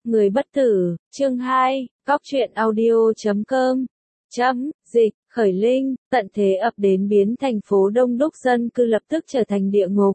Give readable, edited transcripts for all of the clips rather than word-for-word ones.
Người bất tử, chương 2, góc truyện audio.com. Dịch, khởi linh, tận thế ập đến biến thành phố đông đúc dân cư lập tức trở thành địa ngục.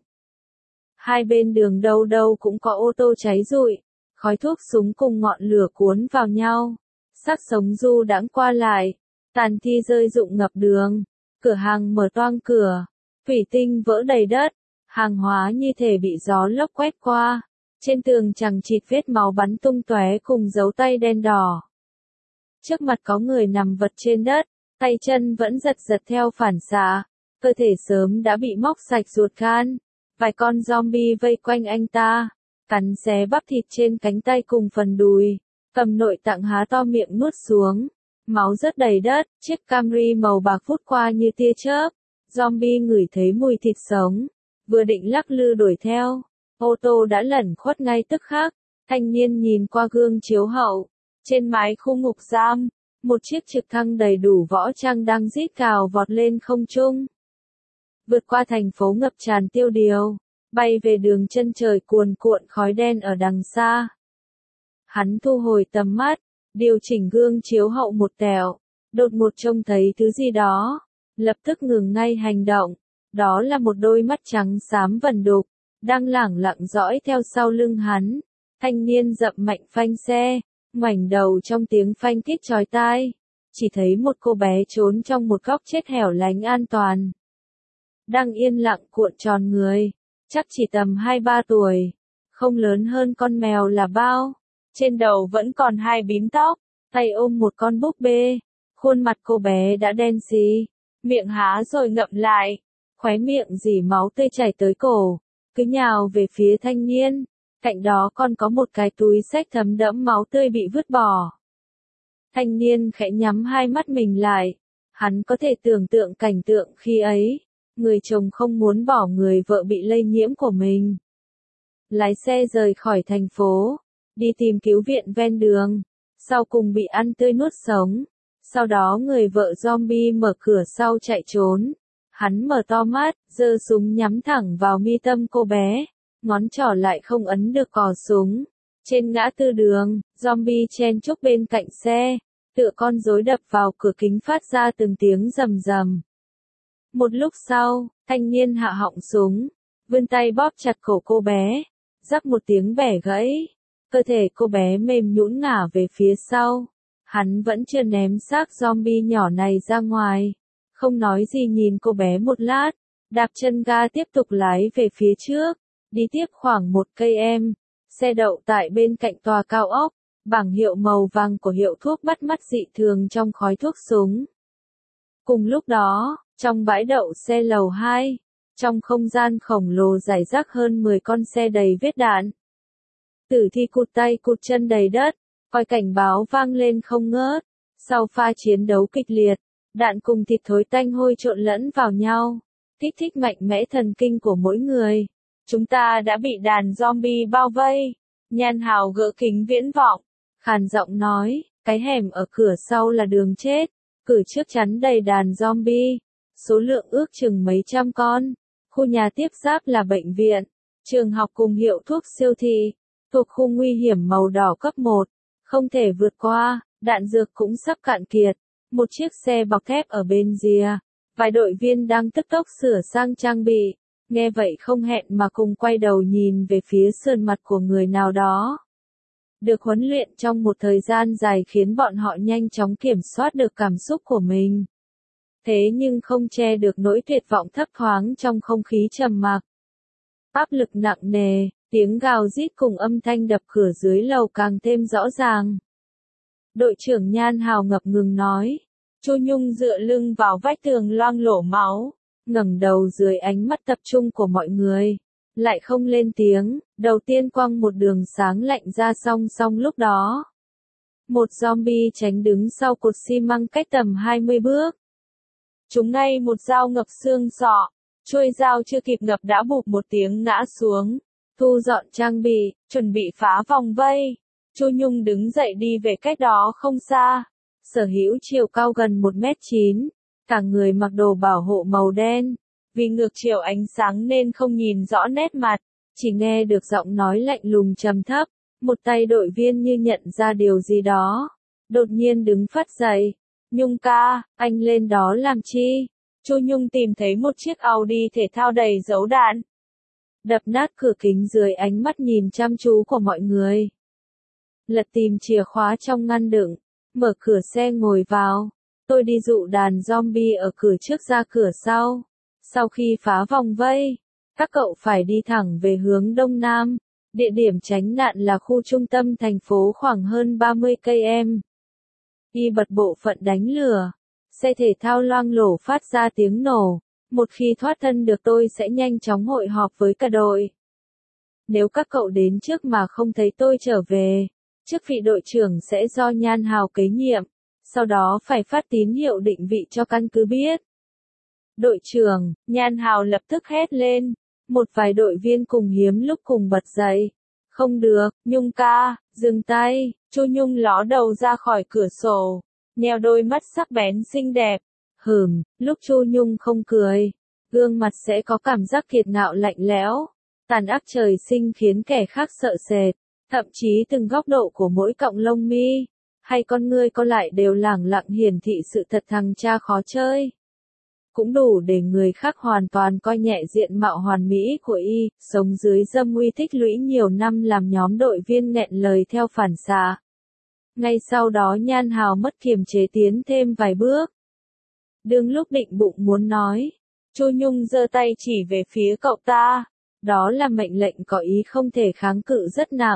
Hai bên đường đâu đâu cũng có ô tô cháy rụi, khói thuốc súng cùng ngọn lửa cuốn vào nhau. Xác sống du đãng qua lại, tàn thi rơi rụng ngập đường, cửa hàng mở toang cửa, thủy tinh vỡ đầy đất, hàng hóa như thể bị gió lốc quét qua. Trên tường chằng chịt vết máu bắn tung tóe cùng dấu tay đen đỏ. Trước mặt có người nằm vật trên đất, tay chân vẫn giật giật theo phản xạ, cơ thể sớm đã bị móc sạch ruột gan. Vài con zombie vây quanh anh ta, cắn xé bắp thịt trên cánh tay cùng phần đùi, cầm nội tạng há to miệng nuốt xuống. Máu rất đầy đất, chiếc Camry màu bạc vút qua như tia chớp. Zombie ngửi thấy mùi thịt sống, vừa định lắc lư đuổi theo. Ô tô đã lẩn khuất ngay tức khắc. Thanh niên nhìn qua gương chiếu hậu. Trên mái khu ngục giam, một chiếc trực thăng đầy đủ võ trang đang rít cào vọt lên không trung. Vượt qua thành phố ngập tràn tiêu điều, bay về đường chân trời cuồn cuộn khói đen ở đằng xa. Hắn thu hồi tầm mắt, điều chỉnh gương chiếu hậu một tẹo, đột ngột trông thấy thứ gì đó, lập tức ngừng ngay hành động. Đó là một đôi mắt trắng xám vẩn đục, đang lẳng lặng dõi theo sau lưng hắn. Thanh niên dậm mạnh phanh xe, ngoảnh đầu trong tiếng phanh kít chói tai, chỉ thấy một cô bé trốn trong một góc chết hẻo lánh an toàn. Đang yên lặng cuộn tròn người, chắc chỉ tầm 2-3 tuổi, không lớn hơn con mèo là bao. Trên đầu vẫn còn 2 bím tóc, tay ôm một con búp bê. Khuôn mặt cô bé đã đen xì, miệng há rồi ngậm lại, khóe miệng rỉ máu tươi chảy tới cổ, cứ nhào về phía thanh niên. Cạnh đó còn có một cái túi xách thấm đẫm máu tươi bị vứt bỏ. Thanh niên khẽ nhắm hai mắt mình lại, hắn có thể tưởng tượng cảnh tượng khi ấy, người chồng không muốn bỏ người vợ bị lây nhiễm của mình. Lái xe rời khỏi thành phố, đi tìm cứu viện ven đường, sau cùng bị ăn tươi nuốt sống. Sau đó người vợ zombie mở cửa sau chạy trốn. Hắn mở to mắt, giơ súng nhắm thẳng vào mi tâm cô bé, ngón trỏ lại không ấn được cò súng. Trên ngã tư đường, zombie chen chúc bên cạnh xe, tựa con rối đập vào cửa kính phát ra từng tiếng rầm rầm. Một lúc sau, thanh niên hạ họng súng, vươn tay bóp chặt cổ cô bé, rắc một tiếng bẻ gãy. Cơ thể cô bé mềm nhũn ngả về phía sau. Hắn vẫn chưa ném xác zombie nhỏ này ra ngoài. Không nói gì nhìn cô bé một lát, đạp chân ga tiếp tục lái về phía trước. Đi tiếp khoảng 1 cây xe đậu tại bên cạnh tòa cao ốc, bảng hiệu màu vàng của hiệu thuốc bắt mắt dị thường trong khói thuốc súng. Cùng lúc đó, trong bãi đậu xe lầu 2, trong không gian khổng lồ rải rác hơn 10 con xe đầy vết đạn. Tử thi cụt tay cụt chân đầy đất, còi cảnh báo vang lên không ngớt. Sau pha chiến đấu kịch liệt, đạn cùng thịt thối tanh hôi trộn lẫn vào nhau, kích thích mạnh mẽ thần kinh của mỗi người. Chúng ta đã bị đàn zombie bao vây. Nhan Hào gỡ kính viễn vọng, khàn giọng nói, cái hẻm ở cửa sau là đường chết, cửa trước chắn đầy đàn zombie, số lượng ước chừng mấy trăm con. Khu nhà tiếp giáp là bệnh viện, trường học cùng hiệu thuốc siêu thị, thuộc khu nguy hiểm màu đỏ cấp 1, không thể vượt qua, đạn dược cũng sắp cạn kiệt. Một chiếc xe bọc thép ở bên rìa, vài đội viên đang tức tốc sửa sang trang bị. Nghe vậy không hẹn mà cùng quay đầu nhìn về phía sườn mặt của người nào đó. Được huấn luyện trong một thời gian dài khiến bọn họ nhanh chóng kiểm soát được cảm xúc của mình. Thế nhưng không che được nỗi tuyệt vọng thấp thoáng trong không khí trầm mặc. Áp lực nặng nề, tiếng gào rít cùng âm thanh đập cửa dưới lầu càng thêm rõ ràng. Đội trưởng Nhan Hào ngập ngừng nói. Chu Nhung dựa lưng vào vách tường loang lổ máu, ngẩng đầu dưới ánh mắt tập trung của mọi người, lại không lên tiếng. Đầu tiên quăng một đường sáng lạnh ra song song lúc đó. Một zombie tránh đứng sau cột xi măng cách tầm 20 bước. Chúng ngay một dao ngập xương sọ, chuôi dao chưa kịp ngập đã bụp một tiếng ngã xuống. Thu dọn trang bị, chuẩn bị phá vòng vây. Chu Nhung đứng dậy đi về cách đó không xa. Sở hữu chiều cao gần 1m9, cả người mặc đồ bảo hộ màu đen. Vì ngược chiều ánh sáng nên không nhìn rõ nét mặt, chỉ nghe được giọng nói lạnh lùng trầm thấp. Một tay đội viên như nhận ra điều gì đó. Đột nhiên đứng phát dậy. Nhung ca, anh lên đó làm chi? Chu Nhung tìm thấy một chiếc Audi thể thao đầy dấu đạn. Đập nát cửa kính dưới ánh mắt nhìn chăm chú của mọi người. Lật tìm chìa khóa trong ngăn đựng. Mở cửa xe ngồi vào. Tôi đi dụ đàn zombie ở cửa trước ra cửa sau. Sau khi phá vòng vây, các cậu phải đi thẳng về hướng đông nam. Địa điểm tránh nạn là khu trung tâm thành phố khoảng hơn 30 km. Y bật bộ phận đánh lửa. Xe thể thao loang lổ phát ra tiếng nổ. Một khi thoát thân được tôi sẽ nhanh chóng hội họp với cả đội. Nếu các cậu đến trước mà không thấy tôi trở về, chức vị đội trưởng sẽ do Nhan Hào kế nhiệm. Sau đó phải phát tín hiệu định vị cho căn cứ biết. Đội trưởng, Nhan Hào lập tức hét lên. Một vài đội viên cùng hiếm lúc cùng bật dậy. Không được, Nhung ca, dừng tay. Chu Nhung ló đầu ra khỏi cửa sổ. Nheo đôi mắt sắc bén xinh đẹp. Lúc Chu Nhung không cười, gương mặt sẽ có cảm giác kiệt ngạo lạnh lẽo. Tàn ác trời sinh khiến kẻ khác sợ sệt. Thậm chí từng góc độ của mỗi cọng lông mi, hay con ngươi co lại đều lẳng lặng hiển thị sự thật thằng cha khó chơi. Cũng đủ để người khác hoàn toàn coi nhẹ diện mạo hoàn mỹ của y, sống dưới dâm uy tích lũy nhiều năm làm nhóm đội viên nghẹn lời theo phản xạ. Ngay sau đó Nhan Hào mất kiềm chế tiến thêm vài bước. Đương lúc định bụng muốn nói, Chu Nhung giơ tay chỉ về phía cậu ta. Đó là mệnh lệnh có ý không thể kháng cự rất nặng.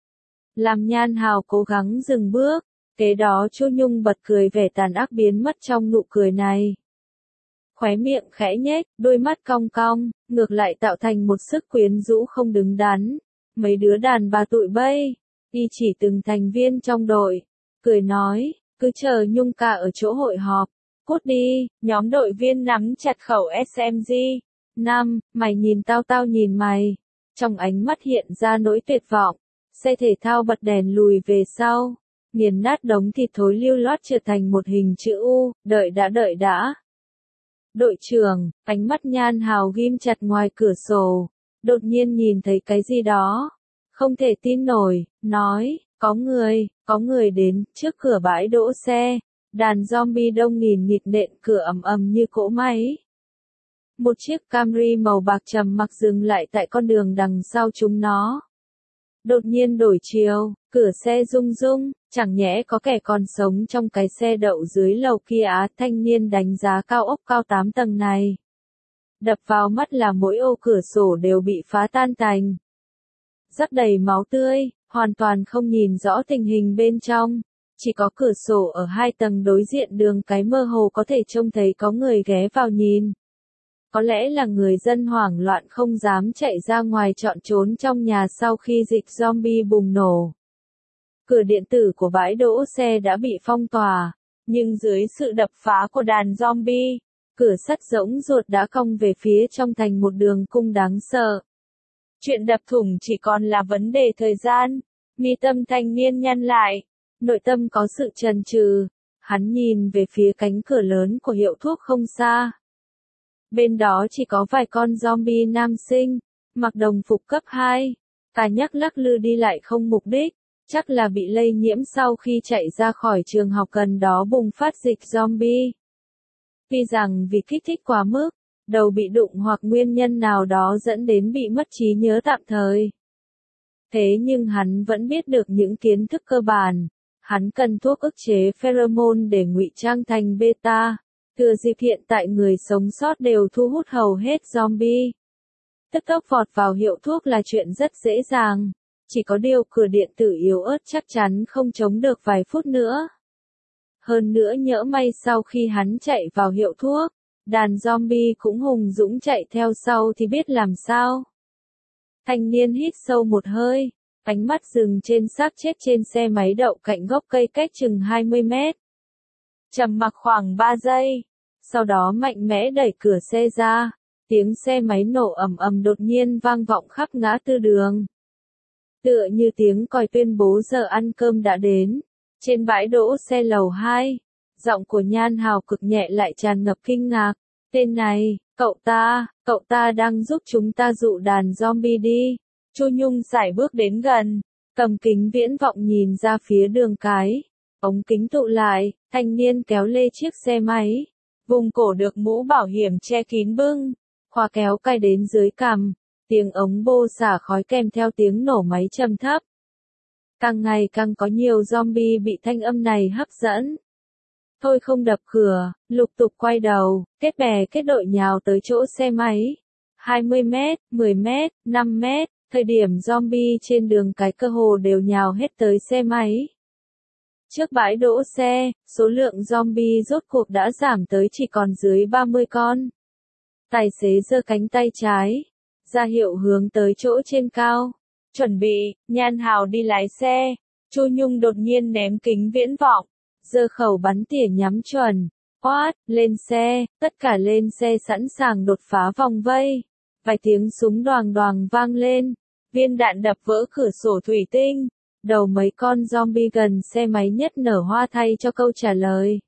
Làm Nhan Hào cố gắng dừng bước, kế đó Chu Nhung bật cười vẻ tàn ác biến mất trong nụ cười này. Khóe miệng khẽ nhếch, đôi mắt cong cong, ngược lại tạo thành một sức quyến rũ không đứng đắn. Mấy đứa đàn bà tụi bay, y chỉ từng thành viên trong đội, cười nói, cứ chờ Nhung ca ở chỗ hội họp. Cút đi, nhóm đội viên nắm chặt khẩu SMG. Mày nhìn tao nhìn mày. Trong ánh mắt hiện ra nỗi tuyệt vọng. Xe thể thao bật đèn lùi về sau. Nghiền nát đống thịt thối lưu loát trở thành một hình chữ U. Đợi đã. Đội trưởng, ánh mắt Nhan Hào ghim chặt ngoài cửa sổ. Đột nhiên nhìn thấy cái gì đó. Không thể tin nổi, nói, có người đến trước cửa bãi đỗ xe. Đàn zombie đông nghìn nghịt nện cửa ầm ầm như cỗ máy. Một chiếc Camry màu bạc trầm mặc dừng lại tại con đường đằng sau chúng nó. Đột nhiên đổi chiều, cửa xe rung rung, chẳng nhẽ có kẻ còn sống trong cái xe đậu dưới lầu kia á. Thanh niên đánh giá cao ốc cao 8 tầng này. Đập vào mắt là mỗi ô cửa sổ đều bị phá tan tành. Rắc đầy máu tươi, hoàn toàn không nhìn rõ tình hình bên trong. Chỉ có cửa sổ ở 2 tầng đối diện đường cái mơ hồ có thể trông thấy có người ghé vào nhìn. Có lẽ là người dân hoảng loạn không dám chạy ra ngoài chọn trốn trong nhà sau khi dịch zombie bùng nổ. Cửa điện tử của bãi đỗ xe đã bị phong tỏa, nhưng dưới sự đập phá của đàn zombie, cửa sắt rỗng ruột đã cong về phía trong thành một đường cung đáng sợ. Chuyện đập thủng chỉ còn là vấn đề thời gian. Mi tâm thanh niên nhăn lại, nội tâm có sự chần chừ. Hắn nhìn về phía cánh cửa lớn của hiệu thuốc không xa. Bên đó chỉ có vài con zombie nam sinh, mặc đồng phục cấp 2, cà nhắc lắc lư đi lại không mục đích, chắc là bị lây nhiễm sau khi chạy ra khỏi trường học gần đó bùng phát dịch zombie. Tuy rằng vì kích thích quá mức, đầu bị đụng hoặc nguyên nhân nào đó dẫn đến bị mất trí nhớ tạm thời. Thế nhưng hắn vẫn biết được những kiến thức cơ bản. Hắn cần thuốc ức chế pheromone để ngụy trang thành beta. Thừa dịp hiện tại người sống sót đều thu hút hầu hết zombie. Tức tốc vọt vào hiệu thuốc là chuyện rất dễ dàng. Chỉ có điều cửa điện tử yếu ớt chắc chắn không chống được vài phút nữa. Hơn nữa nhỡ may sau khi hắn chạy vào hiệu thuốc, đàn zombie cũng hùng dũng chạy theo sau thì biết làm sao. Thanh niên hít sâu một hơi, ánh mắt dừng trên xác chết trên xe máy đậu cạnh gốc cây cách chừng 20 mét. Trầm mặc khoảng 3 giây, sau đó mạnh mẽ đẩy cửa xe ra, tiếng xe máy nổ ầm ầm đột nhiên vang vọng khắp ngã tư đường. Tựa như tiếng còi tuyên bố giờ ăn cơm đã đến, trên bãi đỗ xe lầu 2, giọng của Nhan Hào cực nhẹ lại tràn ngập kinh ngạc. Tên này, cậu ta đang giúp chúng ta dụ đàn zombie đi. Chu Nhung sải bước đến gần, Cầm kính viễn vọng nhìn ra phía đường cái. Ống kính tụ lại, thanh niên kéo lê chiếc xe máy. Vùng cổ được mũ bảo hiểm che kín bưng. Khóa kéo cài đến dưới cằm. Tiếng ống bô xả khói kèm theo tiếng nổ máy trầm thấp. Càng ngày càng có nhiều zombie bị thanh âm này hấp dẫn. Thôi không đập cửa, lục tục quay đầu, kết bè kết đội nhào tới chỗ xe máy. 20 mét, 10 mét, 5 mét, thời điểm zombie trên đường cái cơ hồ đều nhào hết tới xe máy. Trước bãi đỗ xe, số lượng zombie rốt cuộc đã giảm tới chỉ còn dưới 30 con. Tài xế giơ cánh tay trái, ra hiệu hướng tới chỗ trên cao. Chuẩn bị, Nhan Hào đi lái xe. Chu Nhung đột nhiên ném kính viễn vọng, giơ khẩu bắn tỉa nhắm chuẩn. Quát, lên xe, tất cả lên xe sẵn sàng đột phá vòng vây. Vài tiếng súng đoàng đoàng vang lên, viên đạn đập vỡ cửa sổ thủy tinh. Đầu mấy con zombie gần xe máy nhất nở hoa thay cho câu trả lời.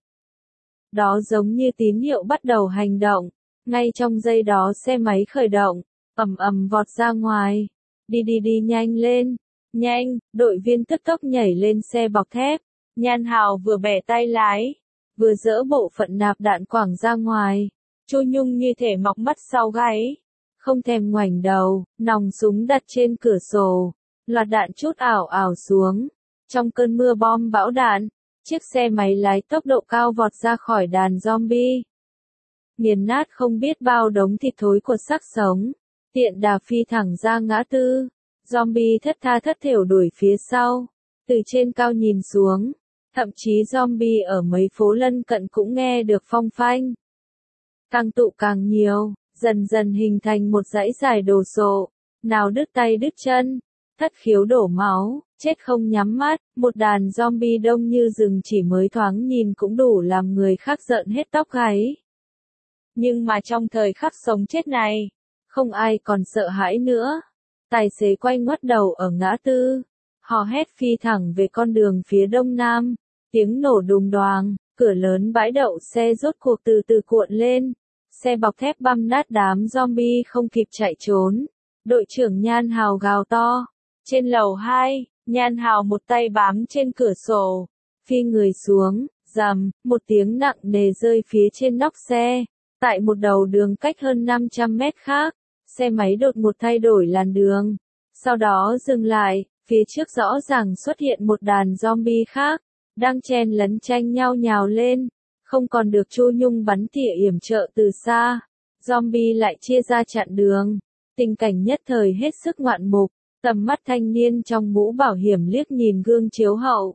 Đó giống như tín hiệu bắt đầu hành động. Ngay trong giây đó xe máy khởi động, ầm ầm vọt ra ngoài. Đi nhanh lên, nhanh, đội viên tức tốc nhảy lên xe bọc thép. Nhan Hào vừa bẻ tay lái, vừa dỡ bộ phận nạp đạn quẳng ra ngoài. Chu Nhung như thể mọc mắt sau gáy, không thèm ngoảnh đầu, nòng súng đặt trên cửa sổ, loạt đạn chút ảo ảo xuống. Trong cơn mưa bom bão đạn, chiếc xe máy lái tốc độ cao vọt ra khỏi đàn zombie. Nghiền nát không biết bao đống thịt thối của xác sống, tiện đà phi thẳng ra ngã tư. Zombie thất tha thất thểu đuổi phía sau, từ trên cao nhìn xuống, thậm chí zombie ở mấy phố lân cận cũng nghe được phong phanh. Càng tụ càng nhiều, dần dần hình thành một dãy dài đồ sộ, nào đứt tay đứt chân, thất khiếu đổ máu, chết không nhắm mắt, một đàn zombie đông như rừng chỉ mới thoáng nhìn cũng đủ làm người khác rợn hết tóc gáy. Nhưng mà trong thời khắc sống chết này, không ai còn sợ hãi nữa. Tài xế quay ngoắt đầu ở ngã tư, hò hét phi thẳng về con đường phía đông nam. Tiếng nổ đùng đoàng, cửa lớn bãi đậu xe rốt cuộc từ từ cuộn lên. Xe bọc thép băm nát đám zombie không kịp chạy trốn. Đội trưởng Nhan Hào gào to. Trên lầu 2, Nhan Hào một tay bám trên cửa sổ, phi người xuống, rầm, một tiếng nặng nề rơi phía trên nóc xe. Tại một đầu đường cách hơn 500 mét khác, xe máy đột ngột thay đổi làn đường. Sau đó dừng lại, phía trước rõ ràng xuất hiện một đàn zombie khác, đang chen lấn tranh nhau nhào lên. Không còn được Chu Nhung bắn tỉa yểm trợ từ xa, zombie lại chia ra chặn đường. Tình cảnh nhất thời hết sức ngoạn mục, tầm mắt thanh niên trong mũ bảo hiểm liếc nhìn gương chiếu hậu.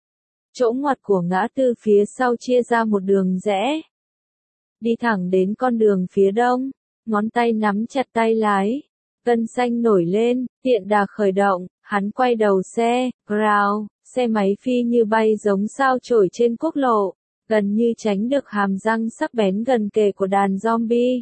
Chỗ ngoặt của ngã tư phía sau chia ra một đường rẽ. Đi thẳng đến con đường phía đông, ngón tay nắm chặt tay lái. Gân xanh nổi lên, tiện đà khởi động, hắn quay đầu xe, ground, xe máy phi như bay giống sao chổi trên quốc lộ, gần như tránh được hàm răng sắc bén gần kề của đàn zombie.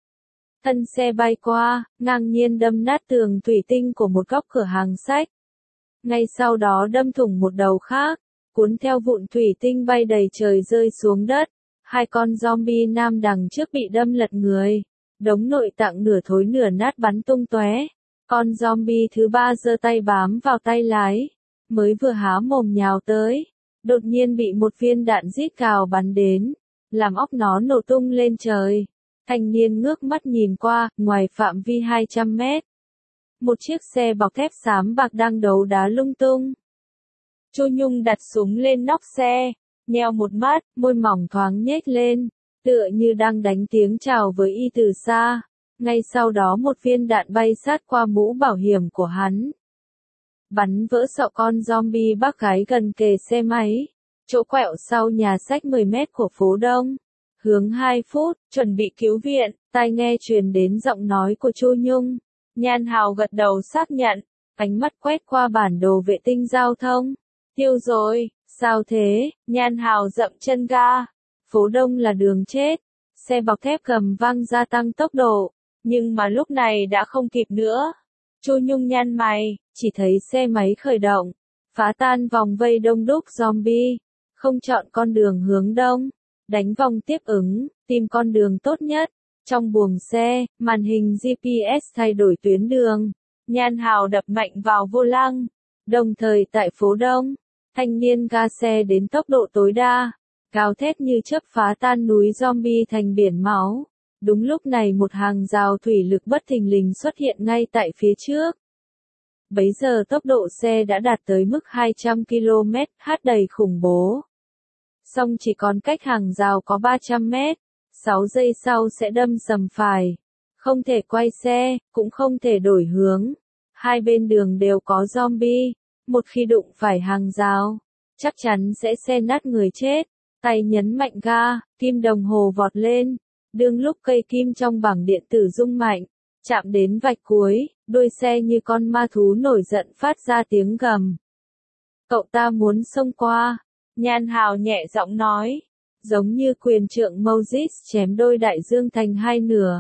Thân xe bay qua, ngang nhiên đâm nát tường thủy tinh của một góc cửa hàng sách. Ngay sau đó đâm thủng một đầu khác, cuốn theo vụn thủy tinh bay đầy trời rơi xuống đất. Hai con zombie nam đằng trước bị đâm lật người, đống nội tạng nửa thối nửa nát bắn tung tóe. Con zombie thứ ba giơ tay bám vào tay lái, mới vừa há mồm nhào tới, đột nhiên bị một viên đạn rít cào bắn đến, làm óc nó nổ tung lên trời. Thanh niên ngước mắt nhìn qua, ngoài phạm vi 200 mét. Một chiếc xe bọc thép xám bạc đang đấu đá lung tung. Chu Nhung đặt súng lên nóc xe, nheo một mắt, môi mỏng thoáng nhếch lên, tựa như đang đánh tiếng chào với y từ xa. Ngay sau đó một viên đạn bay sát qua mũ bảo hiểm của hắn, bắn vỡ sọ con zombie bác gái gần kề xe máy, chỗ quẹo sau nhà sách 10 mét của phố Đông. Hướng 2 phút, chuẩn bị cứu viện, tai nghe truyền đến giọng nói của Chu Nhung. Nhan Hào gật đầu xác nhận, ánh mắt quét qua bản đồ vệ tinh giao thông. Tiêu rồi, sao thế? Nhan Hào dậm chân ga. Phố Đông là đường chết. Xe bọc thép gầm vang gia tăng tốc độ, nhưng mà lúc này đã không kịp nữa. Chu Nhung nhăn mày, chỉ thấy xe máy khởi động, phá tan vòng vây đông đúc zombie, không chọn con đường hướng đông, đánh vòng tiếp ứng, tìm con đường tốt nhất. Trong buồng xe, màn hình GPS thay đổi tuyến đường. Nhan Hào đập mạnh vào vô lăng, Đồng thời tại phố Đông, thanh niên ga xe đến tốc độ tối đa, gào thét như chớp phá tan núi zombie thành biển máu. Đúng lúc này một hàng rào thủy lực bất thình lình xuất hiện ngay tại phía trước. Bấy giờ tốc độ xe đã đạt tới mức 200 km/h đầy khủng bố. Song chỉ còn cách hàng rào có 300 mét, 6 giây sau sẽ đâm sầm phải. Không thể quay xe, cũng không thể đổi hướng. Hai bên đường đều có zombie, một khi đụng phải hàng rào, chắc chắn sẽ xé nát người chết. Tay nhấn mạnh ga, kim đồng hồ vọt lên. Đương lúc cây kim trong bảng điện tử rung mạnh, chạm đến vạch cuối, đuôi xe như con ma thú nổi giận phát ra tiếng gầm. Cậu ta muốn xông qua, Nhan Hào nhẹ giọng nói, giống như quyền trượng Moses chém đôi đại dương thành hai nửa.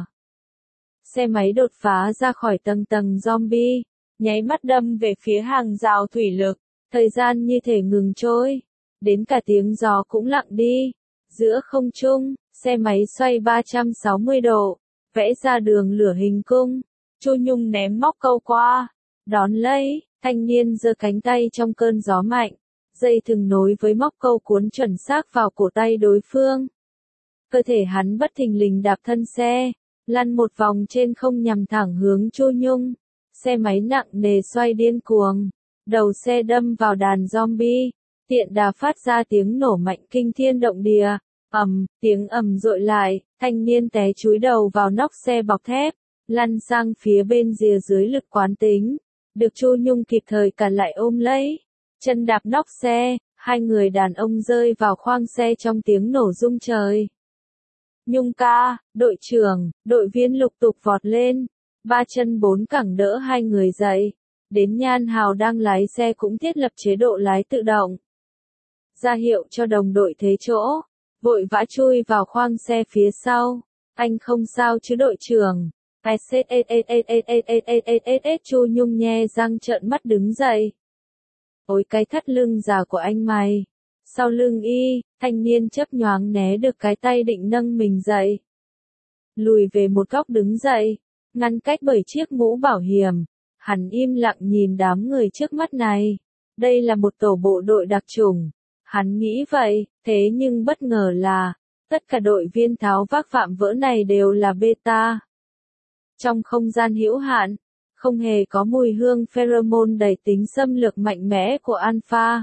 Xe máy đột phá ra khỏi tầng tầng zombie, nháy mắt đâm về phía hàng rào thủy lực, thời gian như thể ngừng trôi, đến cả tiếng gió cũng lặng đi. Giữa không trung, xe máy xoay 360 độ, vẽ ra đường lửa hình cung. Chu Nhung ném móc câu qua, đón lấy, thanh niên giơ cánh tay trong cơn gió mạnh, dây thừng nối với móc câu cuốn chuẩn xác vào cổ tay đối phương. Cơ thể hắn bất thình lình đạp thân xe, lăn một vòng trên không nhằm thẳng hướng Chu Nhung. Xe máy nặng nề xoay điên cuồng, đầu xe đâm vào đàn zombie, tiện đà phát ra tiếng nổ mạnh kinh thiên động địa. Tiếng ầm dội lại, thanh niên té chúi đầu vào nóc xe bọc thép, lăn sang phía bên rìa dưới lực quán tính. Được Chu Nhung kịp thời cản lại ôm lấy, chân đạp nóc xe, hai người đàn ông rơi vào khoang xe trong tiếng nổ rung trời. Nhung ca, đội trưởng, đội viên lục tục vọt lên, ba chân bốn cẳng đỡ hai người dậy. Đến Nhan Hào đang lái xe cũng thiết lập chế độ lái tự động. Ra hiệu cho đồng đội thế chỗ, vội vã chui vào khoang xe phía sau. Anh không sao chứ đội trưởng? Chu Nhung nhe răng trợn mắt đứng dậy. Ôi cái thắt lưng già của anh mày. Sau lưng y, thanh niên chớp nhoáng né được cái tay định nâng mình dậy. Lùi về một góc đứng dậy, ngăn cách bởi chiếc mũ bảo hiểm. Hắn im lặng nhìn đám người trước mắt này. Đây là một tổ bộ đội đặc chủng. Hắn nghĩ vậy, thế nhưng bất ngờ là, tất cả đội viên tháo vác vạm vỡ này đều là beta. Trong không gian hữu hạn, không hề có mùi hương pheromone đầy tính xâm lược mạnh mẽ của alpha.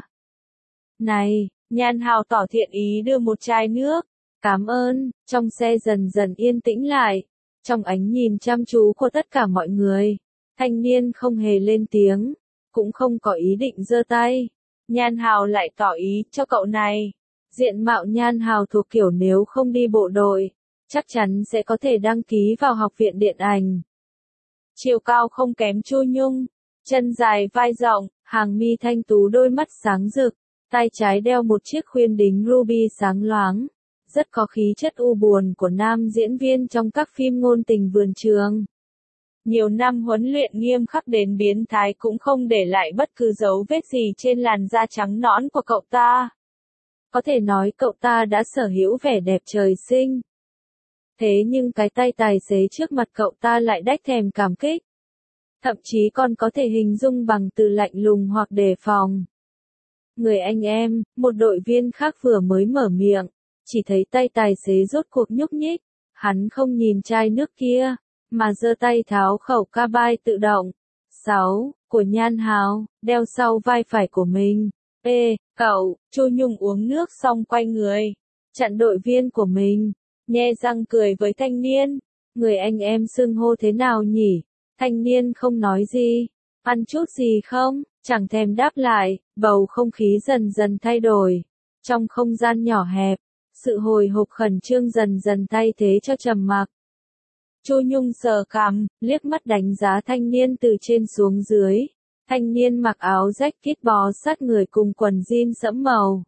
Này, Nhan Hào tỏ thiện ý đưa một chai nước. Cảm ơn, trong xe dần dần yên tĩnh lại. Trong ánh nhìn chăm chú của tất cả mọi người, thanh niên không hề lên tiếng, cũng không có ý định giơ tay. Nhan Hào lại tỏ ý cho cậu này. Diện mạo Nhan Hào thuộc kiểu nếu không đi bộ đội, chắc chắn sẽ có thể đăng ký vào học viện điện ảnh. Chiều cao không kém Chu Nhung, chân dài vai rộng, hàng mi thanh tú đôi mắt sáng rực, tay trái đeo một chiếc khuyên đính ruby sáng loáng, rất có khí chất u buồn của nam diễn viên trong các phim ngôn tình vườn trường. Nhiều năm huấn luyện nghiêm khắc đến biến thái cũng không để lại bất cứ dấu vết gì trên làn da trắng nõn của cậu ta. Có thể nói cậu ta đã sở hữu vẻ đẹp trời sinh. Thế nhưng cái tay tài xế trước mặt cậu ta lại đách thèm cảm kích. Thậm chí còn có thể hình dung bằng từ lạnh lùng hoặc đề phòng. Người anh em, một đội viên khác vừa mới mở miệng, chỉ thấy tay tài xế rốt cuộc nhúc nhích. Hắn không nhìn chai nước kia, mà giơ tay tháo khẩu ca-bai tự động. 6. Của Nhan Hào, đeo sau vai phải của mình. Cậu, Chu Nhung uống nước xong quay người, chặn đội viên của mình, nhe răng cười với thanh niên. Người anh em xưng hô thế nào nhỉ? Thanh niên không nói gì. Ăn chút gì không? Chẳng thèm đáp lại, bầu không khí dần dần thay đổi. Trong không gian nhỏ hẹp, sự hồi hộp khẩn trương dần dần thay thế cho trầm mặc. Chu Nhung sờ cằm, liếc mắt đánh giá thanh niên từ trên xuống dưới. Thanh niên mặc áo jacket bó sát người cùng quần jean sẫm màu.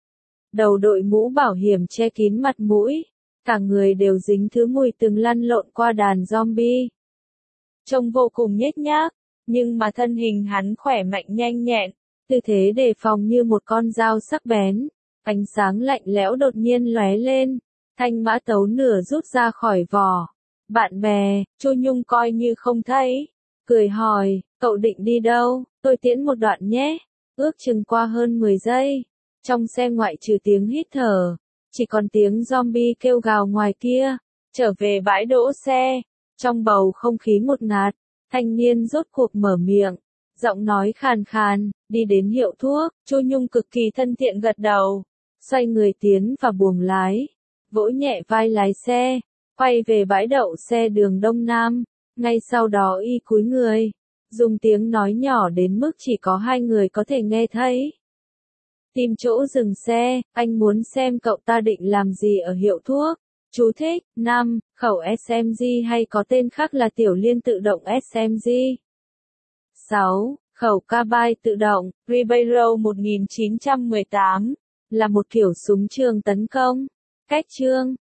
Đầu đội mũ bảo hiểm che kín mặt mũi, cả người đều dính thứ mùi từng lăn lộn qua đàn zombie. Trông vô cùng nhếch nhác, nhưng mà thân hình hắn khỏe mạnh nhanh nhẹn, tư thế đề phòng như một con dao sắc bén. Ánh sáng lạnh lẽo đột nhiên lóe lên, thanh mã tấu nửa rút ra khỏi vỏ. Bạn bè, Chu Nhung coi như không thấy, cười hỏi, cậu định đi đâu? Tôi tiễn một đoạn nhé. Ước chừng qua hơn 10 giây. Trong xe ngoại trừ tiếng hít thở, chỉ còn tiếng zombie kêu gào ngoài kia. Trở về bãi đỗ xe, trong bầu không khí ngột ngạt, thanh niên rốt cuộc mở miệng, giọng nói khàn khàn, đi đến hiệu thuốc. Chu Nhung cực kỳ thân thiện gật đầu, xoay người tiến vào buồng lái, vỗ nhẹ vai lái xe, quay về bãi đậu xe đường Đông Nam. Ngay sau đó y cúi người, dùng tiếng nói nhỏ đến mức chỉ có hai người có thể nghe thấy. Tìm chỗ dừng xe, anh muốn xem cậu ta định làm gì ở hiệu thuốc. Chú thích, 5, khẩu SMG hay có tên khác là tiểu liên tự động SMG. 6. Khẩu carbine tự động, Ribeiro 1918, là một kiểu súng trường tấn công. Cách chương